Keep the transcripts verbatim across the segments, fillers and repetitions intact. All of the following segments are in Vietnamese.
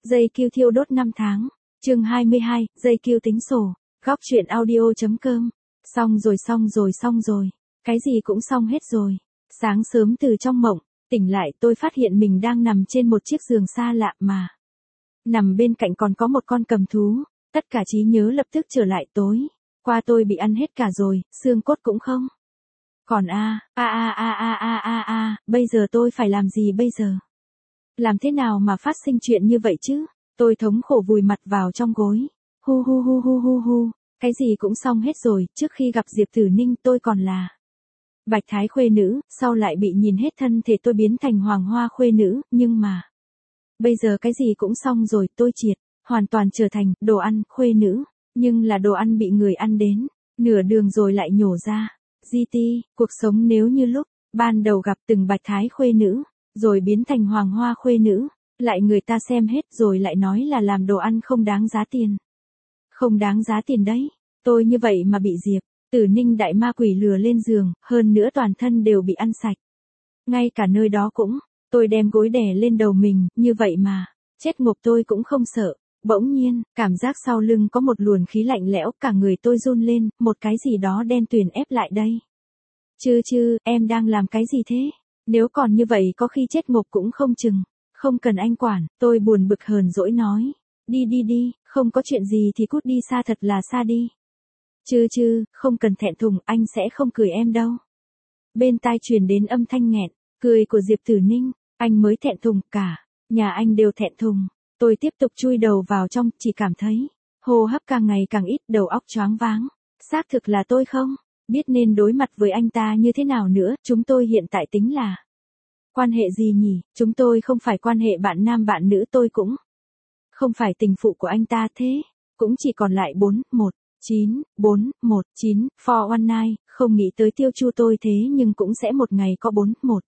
Dây kiêu thiêu đốt năm tháng. Chương hai mươi hai, dây kiêu tính sổ. Góc truyện audio.com. Xong rồi xong rồi xong rồi. Cái gì cũng xong hết rồi. Sáng sớm từ trong mộng, tỉnh lại tôi phát hiện mình đang nằm trên một chiếc giường xa lạ mà. Nằm bên cạnh còn có một con cầm thú. Tất cả trí nhớ lập tức trở lại tối. Qua tôi bị ăn hết cả rồi, xương cốt cũng không. Còn a, a a a a a a a, bây giờ tôi phải làm gì bây giờ? Làm thế nào mà phát sinh chuyện như vậy chứ? Tôi thống khổ vùi mặt vào trong gối. Hu hu hu hu hu hu, cái gì cũng xong hết rồi, trước khi gặp Diệp Tử Ninh tôi còn là Bạch Thái khuê nữ, sau lại bị nhìn hết thân thể tôi biến thành Hoàng Hoa khuê nữ, nhưng mà bây giờ cái gì cũng xong rồi, tôi triệt, hoàn toàn trở thành đồ ăn khuê nữ, nhưng là đồ ăn bị người ăn đến, nửa đường rồi lại nhổ ra. giê tê, cuộc sống nếu như lúc ban đầu gặp từng Bạch Thái khuê nữ, rồi biến thành Hoàng Hoa khuê nữ, lại người ta xem hết rồi lại nói là làm đồ ăn không đáng giá tiền. Không đáng giá tiền đấy, tôi như vậy mà bị Diệp Tử Ninh đại ma quỷ lừa lên giường, hơn nữa toàn thân đều bị ăn sạch. Ngay cả nơi đó cũng, tôi đem gối đè lên đầu mình, như vậy mà, chết ngộp tôi cũng không sợ. Bỗng nhiên, cảm giác sau lưng có một luồng khí lạnh lẽo, cả người tôi run lên, một cái gì đó đen tuyền ép lại đây. Chứ chứ, em đang làm cái gì thế? Nếu còn như vậy có khi chết ngộp cũng không chừng. Không cần anh quản, tôi buồn bực hờn dỗi nói. Đi đi đi, không có chuyện gì thì cút đi xa thật là xa đi. Chứ chứ, không cần thẹn thùng, anh sẽ không cười em đâu. Bên tai truyền đến âm thanh nghẹn, cười của Diệp Tử Ninh, anh mới thẹn thùng, cả nhà anh đều thẹn thùng. Tôi tiếp tục chui đầu vào trong, chỉ cảm thấy hô hấp càng ngày càng ít, đầu óc choáng váng. Xác thực là tôi không biết nên đối mặt với anh ta như thế nào nữa, chúng tôi hiện tại tính là quan hệ gì nhỉ? Chúng tôi không phải quan hệ bạn nam bạn nữ, tôi cũng không phải tình phụ của anh ta, thế cũng chỉ còn lại bốn, một, chín, bốn, một, chín, four one nine, không nghĩ tới tiêu chu tôi thế nhưng cũng sẽ một ngày có bốn, một,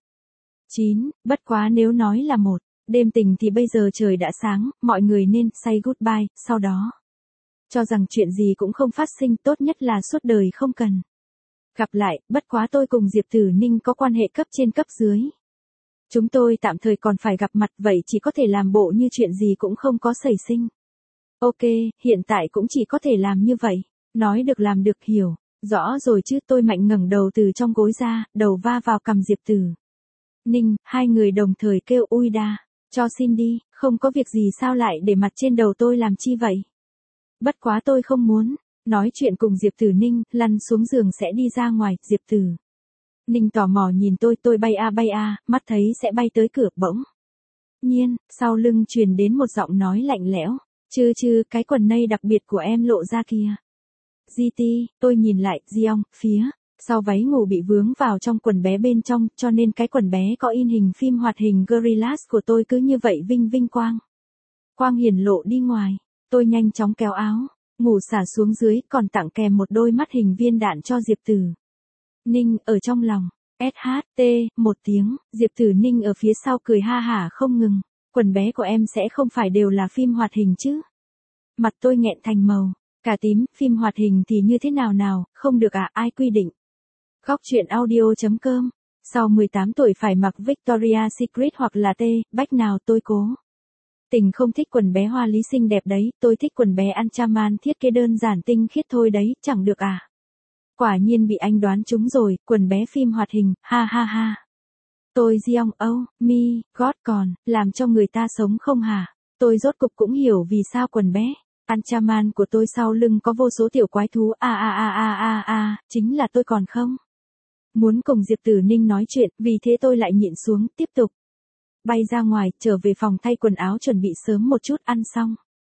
chín, bất quá nếu nói là một đêm tình thì bây giờ trời đã sáng, mọi người nên say goodbye, sau đó cho rằng chuyện gì cũng không phát sinh, tốt nhất là suốt đời không cần gặp lại, bất quá tôi cùng Diệp Tử Ninh có quan hệ cấp trên cấp dưới. Chúng tôi tạm thời còn phải gặp mặt, vậy chỉ có thể làm bộ như chuyện gì cũng không có xảy sinh. Ok, hiện tại cũng chỉ có thể làm như vậy. Nói được làm được, hiểu rõ rồi chứ. Tôi mạnh ngẩng đầu từ trong gối ra, đầu va vào cằm Diệp Tử Ninh, hai người đồng thời kêu ui đa. Cho xin đi, không có việc gì sao lại để mặt trên đầu tôi làm chi vậy? Bất quá tôi không muốn nói chuyện cùng Diệp Tử Ninh, lăn xuống giường sẽ đi ra ngoài. Diệp Tử Ninh tò mò nhìn tôi, tôi bay a bay a, mắt thấy sẽ bay tới cửa, bỗng nhiên, sau lưng truyền đến một giọng nói lạnh lẽo. Chứ chứ, cái quần nây đặc biệt của em lộ ra kìa. giê tê, tôi nhìn lại, Giong, phía sau váy ngủ bị vướng vào trong quần bé bên trong, cho nên cái quần bé có in hình phim hoạt hình Gorillaz của tôi cứ như vậy vinh vinh quang quang hiển lộ đi ngoài. Tôi nhanh chóng kéo áo ngủ xả xuống dưới, còn tặng kèm một đôi mắt hình viên đạn cho Diệp Tử Ninh, ở trong lòng ét hát tê một tiếng. Diệp Tử Ninh ở phía sau cười ha hả không ngừng. Quần bé của em sẽ không phải đều là phim hoạt hình chứ? Mặt tôi nghẹn thành màu cà tím. Phim hoạt hình thì như thế nào nào, không được à, ai quy định? Góc truyện audio.com. Sau mười tám tuổi phải mặc Victoria's Secret hoặc là T, bách nào tôi cố tình không thích quần bé hoa lý xinh đẹp đấy, tôi thích quần bé Anchaman thiết kế đơn giản tinh khiết thôi đấy, chẳng được à? Quả nhiên bị anh đoán trúng rồi, quần bé phim hoạt hình, ha ha ha. Tôi Giong, oh, me, God, còn làm cho người ta sống không hả? Tôi rốt cục cũng hiểu vì sao quần bé Anchaman của tôi sau lưng có vô số tiểu quái thú, a a a a a a, chính là tôi còn không muốn cùng Diệp Tử Ninh nói chuyện, vì thế tôi lại nhịn xuống, tiếp tục bay ra ngoài, trở về phòng thay quần áo chuẩn bị sớm một chút ăn xong.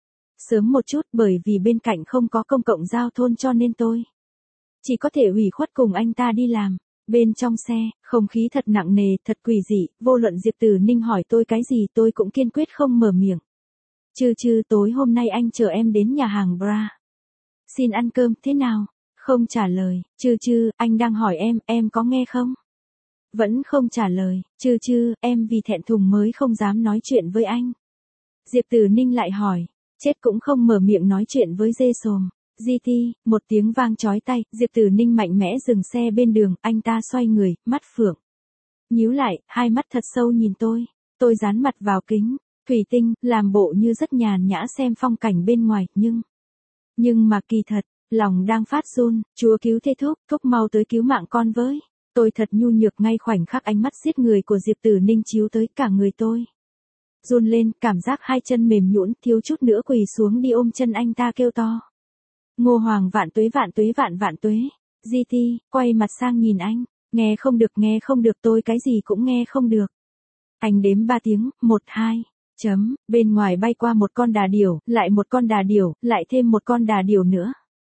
Sớm một chút, bởi vì bên cạnh không có công cộng giao thông cho nên tôi chỉ có thể ủy khuất cùng anh ta đi làm. Bên trong xe, không khí thật nặng nề, thật quỷ dị, vô luận Diệp Tử Ninh hỏi tôi cái gì tôi cũng kiên quyết không mở miệng. Chứ chứ, tối hôm nay anh chờ em đến nhà hàng Bra. Xin ăn cơm, thế nào? Không trả lời. Chứ chứ, anh đang hỏi em, em có nghe không? Vẫn không trả lời. Chứ chứ, em vì thẹn thùng mới không dám nói chuyện với anh. Diệp Tử Ninh lại hỏi. Chết cũng không mở miệng nói chuyện với dê sồm. giê tê, một tiếng vang chói tai, Diệp Tử Ninh mạnh mẽ dừng xe bên đường, anh ta xoay người, mắt phượng nhíu lại, hai mắt thật sâu nhìn tôi. Tôi dán mặt vào kính, Thủy tinh, làm bộ như rất nhàn nhã xem phong cảnh bên ngoài, nhưng... Nhưng mà kỳ thật, lòng đang phát run, Chúa cứu thế thúc, thúc mau tới cứu mạng con với. Tôi thật nhu nhược ngay khoảnh khắc ánh mắt giết người của Diệp Tử Ninh chiếu tới cả người tôi. Run lên, cảm giác hai chân mềm nhũn, thiếu chút nữa quỳ xuống đi ôm chân anh ta kêu to. Ngô Hoàng vạn tuế vạn tuế vạn vạn tuế. Di Ti, quay mặt sang nhìn anh. Nghe không được, nghe không được, tôi cái gì cũng nghe không được. Anh đếm ba tiếng, một hai. Chấm, bên ngoài bay qua một con đà điểu, lại một con đà điểu, lại thêm một con đà điểu nữa.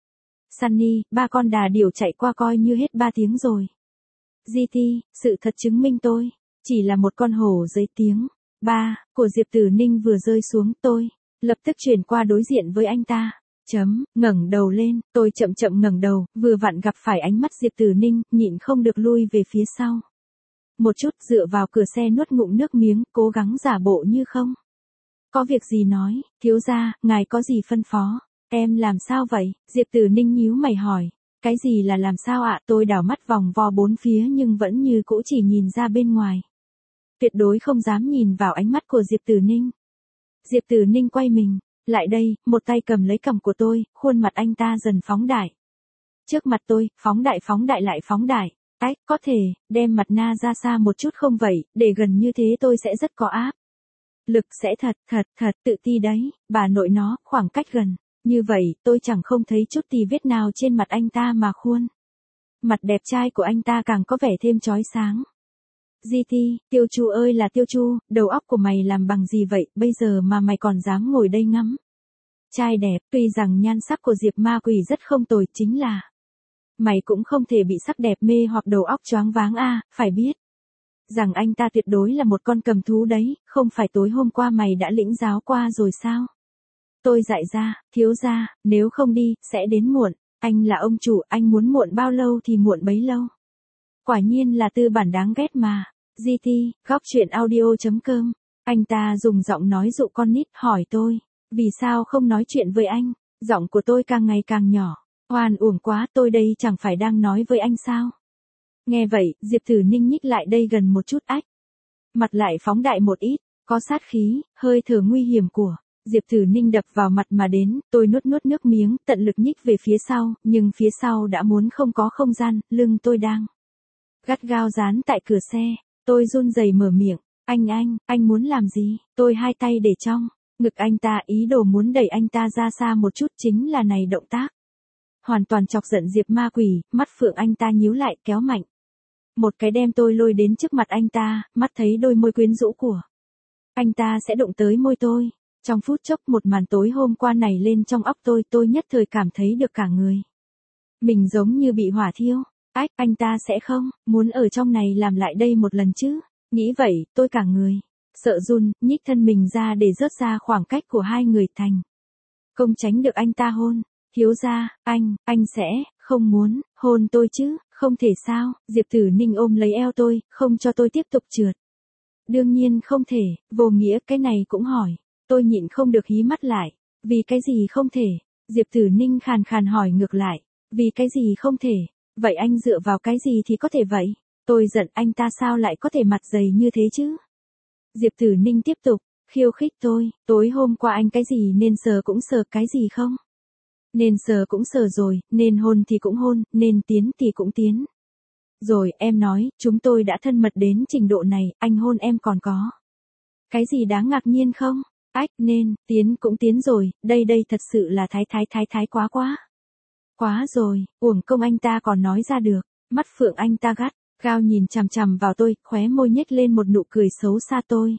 Sunny, ba con đà điểu chạy qua coi như hết ba tiếng rồi. giê tê, sự thật chứng minh tôi, chỉ là một con hổ dưới tiếng. Ba, của Diệp Tử Ninh vừa rơi xuống tôi, lập tức chuyển qua đối diện với anh ta. Chấm, ngẩng đầu lên, tôi chậm chậm ngẩng đầu, vừa vặn gặp phải ánh mắt Diệp Tử Ninh, nhịn không được lui về phía sau. Một chút dựa vào cửa xe nuốt ngụm nước miếng, cố gắng giả bộ như không. Có việc gì nói, thiếu gia, ngài có gì phân phó? Em làm sao vậy? Diệp Tử Ninh nhíu mày hỏi. Cái gì là làm sao ạ? Tôi đảo mắt vòng vo bốn phía nhưng vẫn như cũ chỉ nhìn ra bên ngoài. Tuyệt đối không dám nhìn vào ánh mắt của Diệp Tử Ninh. Diệp Tử Ninh quay mình, lại đây, một tay cầm lấy cằm của tôi, khuôn mặt anh ta dần phóng đại. Trước mặt tôi, phóng đại phóng đại lại phóng đại. Tách, có thể, đem mặt na ra xa một chút không vậy, để gần như thế tôi sẽ rất có áp lực sẽ thật, thật, thật tự ti đấy, bà nội nó, khoảng cách gần. Như vậy, tôi chẳng không thấy chút tì vết nào trên mặt anh ta mà khuôn mặt đẹp trai của anh ta càng có vẻ thêm chói sáng. giê tê, Tiêu Chu ơi là Tiêu Chu, đầu óc của mày làm bằng gì vậy, bây giờ mà mày còn dám ngồi đây ngắm trai đẹp, tuy rằng nhan sắc của Diệp Ma Quỷ rất không tồi, chính là mày cũng không thể bị sắc đẹp mê hoặc đầu óc choáng váng a, phải biết rằng anh ta tuyệt đối là một con cầm thú đấy, không phải tối hôm qua mày đã lĩnh giáo qua rồi sao? Tôi dạy ra, thiếu gia, nếu không đi, sẽ đến muộn, anh là ông chủ, anh muốn muộn bao lâu thì muộn bấy lâu. Quả nhiên là tư bản đáng ghét mà. giê tê, góc chuyện audio chấm com, anh ta dùng giọng nói dụ con nít hỏi tôi, vì sao không nói chuyện với anh, giọng của tôi càng ngày càng nhỏ, oan uổng quá, tôi đây chẳng phải đang nói với anh sao. Nghe vậy, Diệp Tử Ninh nhích lại đây gần một chút ách. Mặt lại phóng đại một ít, có sát khí, hơi thở nguy hiểm của Diệp Tử Ninh đập vào mặt mà đến, tôi nuốt nuốt nước miếng, tận lực nhích về phía sau, nhưng phía sau đã muốn không có không gian, lưng tôi đang gắt gao dán tại cửa xe, tôi run rẩy mở miệng, anh anh, anh muốn làm gì? Tôi hai tay để trong ngực anh ta, ý đồ muốn đẩy anh ta ra xa một chút, chính là này động tác hoàn toàn chọc giận Diệp Ma Quỷ, mắt phượng anh ta nhíu lại kéo mạnh. Một cái đem tôi lôi đến trước mặt anh ta, mắt thấy đôi môi quyến rũ của anh ta sẽ đụng tới môi tôi. Trong phút chốc một màn tối hôm qua này lên trong óc tôi, tôi nhất thời cảm thấy được cả người mình giống như bị hỏa thiêu. Ách, anh ta sẽ không muốn ở trong này làm lại đây một lần chứ? Nghĩ vậy, tôi cả người sợ run, nhích thân mình ra để rớt ra khoảng cách của hai người thành không tránh được anh ta hôn. Thiếu gia, anh, anh sẽ không muốn hôn tôi chứ? Không thể sao? Diệp Tử Ninh ôm lấy eo tôi, không cho tôi tiếp tục trượt. Đương nhiên không thể, vô nghĩa cái này cũng hỏi. Tôi nhịn không được hí mắt lại. Vì cái gì không thể? Diệp Tử Ninh khàn khàn hỏi ngược lại. Vì cái gì không thể? Vậy anh dựa vào cái gì thì có thể vậy? Tôi giận anh ta sao lại có thể mặt dày như thế chứ? Diệp Tử Ninh tiếp tục khiêu khích tôi. Tối hôm qua anh cái gì nên sờ cũng sờ, cái gì không nên sờ cũng sờ rồi, nên hôn thì cũng hôn, nên tiến thì cũng tiến. Rồi, em nói, chúng tôi đã thân mật đến trình độ này, anh hôn em còn có cái gì đáng ngạc nhiên không? Ách, nên, tiến cũng tiến rồi, đây đây thật sự là thái thái thái thái quá quá. Quá rồi, uổng công anh ta còn nói ra được, mắt phượng anh ta gắt, gao nhìn chằm chằm vào tôi, khóe môi nhếch lên một nụ cười xấu xa tôi.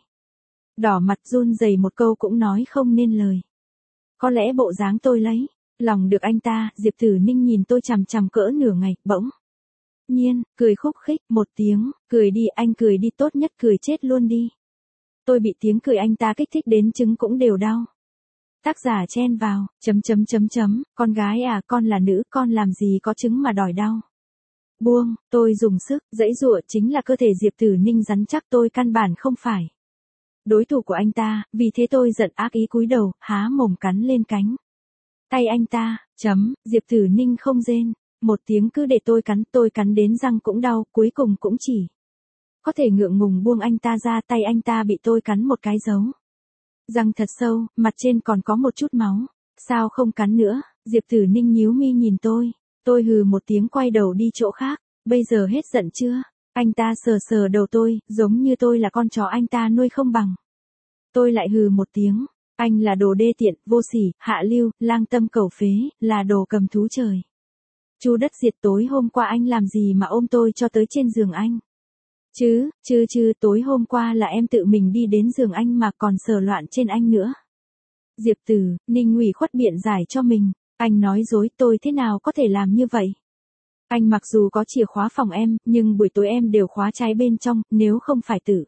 Đỏ mặt run rẩy một câu cũng nói không nên lời. Có lẽ bộ dáng tôi lấy lòng được anh ta, Diệp Tử Ninh nhìn tôi chằm chằm cỡ nửa ngày, bỗng nhiên, cười khúc khích, một tiếng, cười đi anh cười đi, tốt nhất cười chết luôn đi. Tôi bị tiếng cười anh ta kích thích đến trứng cũng đều đau. Tác giả chen vào, chấm chấm chấm chấm, con gái à, con là nữ, con làm gì có trứng mà đòi đau. Buông, tôi dùng sức, giãy giụa, chính là cơ thể Diệp Tử Ninh rắn chắc, tôi căn bản không phải đối thủ của anh ta, vì thế tôi giận ác ý cúi đầu, há mồm cắn lên cánh tay anh ta. Chấm, Diệp Tử Ninh không rên một tiếng, cứ để tôi cắn, tôi cắn đến răng cũng đau, cuối cùng cũng chỉ có thể ngượng ngùng buông anh ta ra, tay anh ta bị tôi cắn một cái dấu Răng thật sâu, mặt trên còn có một chút máu. Sao không cắn nữa? Diệp Tử Ninh nhíu mi nhìn tôi. Tôi hừ một tiếng quay đầu đi chỗ khác. Bây giờ hết giận chưa? Anh ta sờ sờ đầu tôi, giống như tôi là con chó anh ta nuôi không bằng. Tôi lại hừ một tiếng. Anh là đồ đê tiện, vô sỉ, hạ lưu, lang tâm cầu phế, là đồ cầm thú trời. Chu đất diệt, tối hôm qua anh làm gì mà ôm tôi cho tới trên giường anh? Chứ, chứ chứ, tối hôm qua là em tự mình đi đến giường anh mà còn sờ loạn trên anh nữa. Diệp Tử Ninh ủy khuất biện giải cho mình. Anh nói dối, tôi thế nào có thể làm như vậy? Anh mặc dù có chìa khóa phòng em, nhưng buổi tối em đều khóa trái bên trong, nếu không phải Tử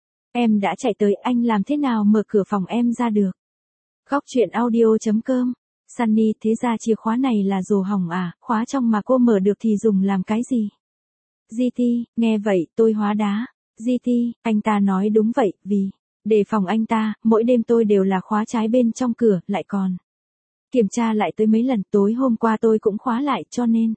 em đã chạy tới, anh làm thế nào mở cửa phòng em ra được? Góc chuyện audio chấm com. Sunny, thế ra chìa khóa này là rồ hỏng à, khóa trong mà cô mở được thì dùng làm cái gì? giê tê, nghe vậy, tôi hóa đá. giê tê, anh ta nói đúng vậy, vì đề phòng anh ta, mỗi đêm tôi đều là khóa trái bên trong cửa, lại còn kiểm tra lại tới mấy lần, tối hôm qua tôi cũng khóa lại, cho nên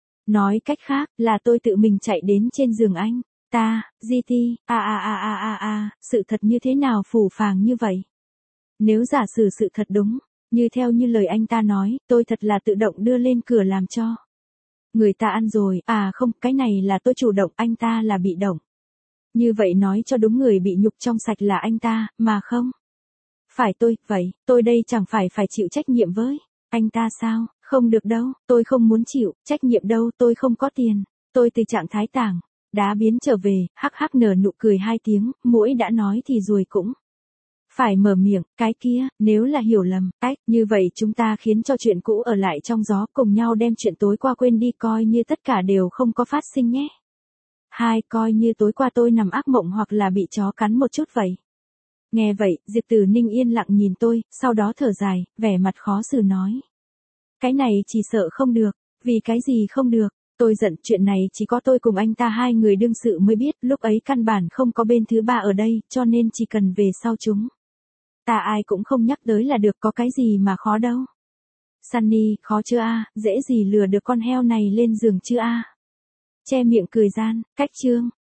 nói cách khác, là tôi tự mình chạy đến trên giường anh. Ta, giê tê, a a a a a a, sự thật như thế nào phù phàng như vậy? Nếu giả sử sự thật đúng, như theo như lời anh ta nói, tôi thật là tự động đưa lên cửa làm cho người ta ăn rồi, à không, cái này là tôi chủ động, anh ta là bị động. Như vậy nói cho đúng, người bị nhục trong sạch là anh ta, mà không phải tôi, vậy, tôi đây chẳng phải phải chịu trách nhiệm với anh ta sao? Không được đâu, tôi không muốn chịu trách nhiệm đâu, tôi không có tiền. Tôi từ trạng thái tảng đá biến trở về, hắc hắc nở nụ cười hai tiếng, muỗi đã nói thì ruồi cũng phải mở miệng. Cái kia, nếu là hiểu lầm, ách, như vậy chúng ta khiến cho chuyện cũ ở lại trong gió, cùng nhau đem chuyện tối qua quên đi, coi như tất cả đều không có phát sinh nhé. Hai, coi như tối qua tôi nằm ác mộng hoặc là bị chó cắn một chút vậy. Nghe vậy, Diệp Tử Ninh yên lặng nhìn tôi, sau đó thở dài, vẻ mặt khó xử nói. Cái này chỉ sợ không được. Vì cái gì không được? Tôi giận, chuyện này chỉ có tôi cùng anh ta hai người đương sự mới biết, lúc ấy căn bản không có bên thứ ba ở đây, cho nên chỉ cần về sau chúng ta ai cũng không nhắc tới là được, có cái gì mà khó đâu. Sunny, khó chưa a, dễ gì lừa được con heo này lên giường chưa a? Che miệng cười gian, cách chương.